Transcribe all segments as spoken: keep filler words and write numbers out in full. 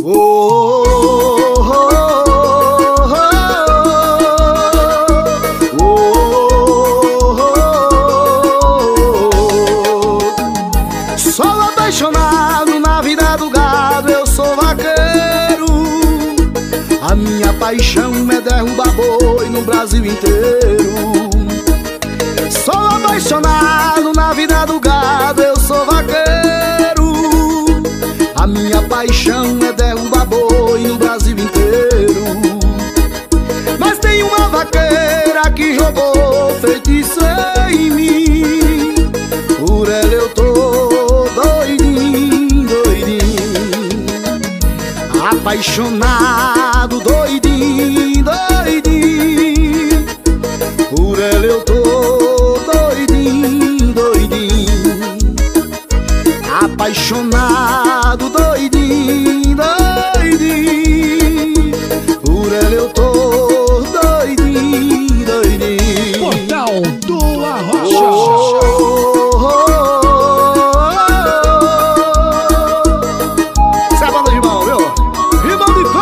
Oh, oh, oh, oh, oh, oh. Sou apaixonado na vida do gado, eu sou vaqueiro. A minha paixão é derrubar boi no Brasil inteiro. Sou apaixonado na vida do gado, eu sou vaqueiro. A minha paixão é derrubar boi no Brasil inteiro. Mas tem uma vaqueira que jogou feitiço em mim. Por ela eu tô doidinho, doidinho, apaixonado, doidinho, doidinho. Por ela eu tô doidinho, doidinho, apaixonado, doidinho, doidinho. Por ela eu tô doidinho, doidinho. Portal do Arrocha. Oh, oh, oh, oh. Essa é a banda de mão, viu? Rimão de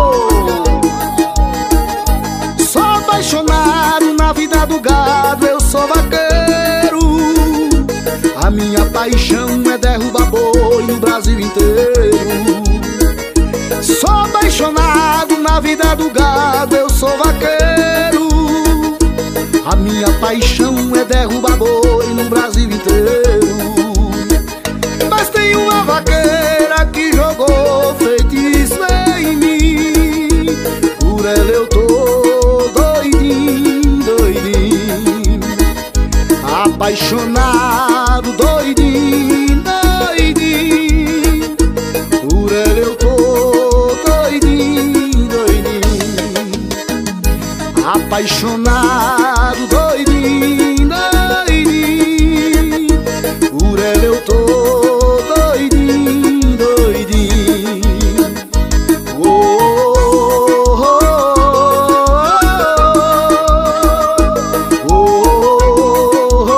couro. Sou apaixonado na vida do gado, eu sou vaqueiro. A minha paixão é derrubar boi no Brasil inteiro. Sou apaixonado na vida do gado, eu sou vaqueiro. A minha paixão é derrubar boi no Brasil inteiro. Mas tem uma vaqueira que jogou feitiço em mim. Por ela eu tô doidinho, doidinho, apaixonado, doidinho, doidinho. Por ela eu tô doidinho, doidinho, apaixonado, doidinho, doidinho. Por ela eu tô doidinho, doidinho. Oh, oh, oh, oh, oh,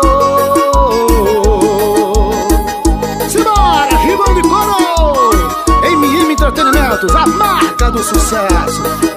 oh. Simbora, Rimão de Couro! M M Entretenimentos, a marca do sucesso.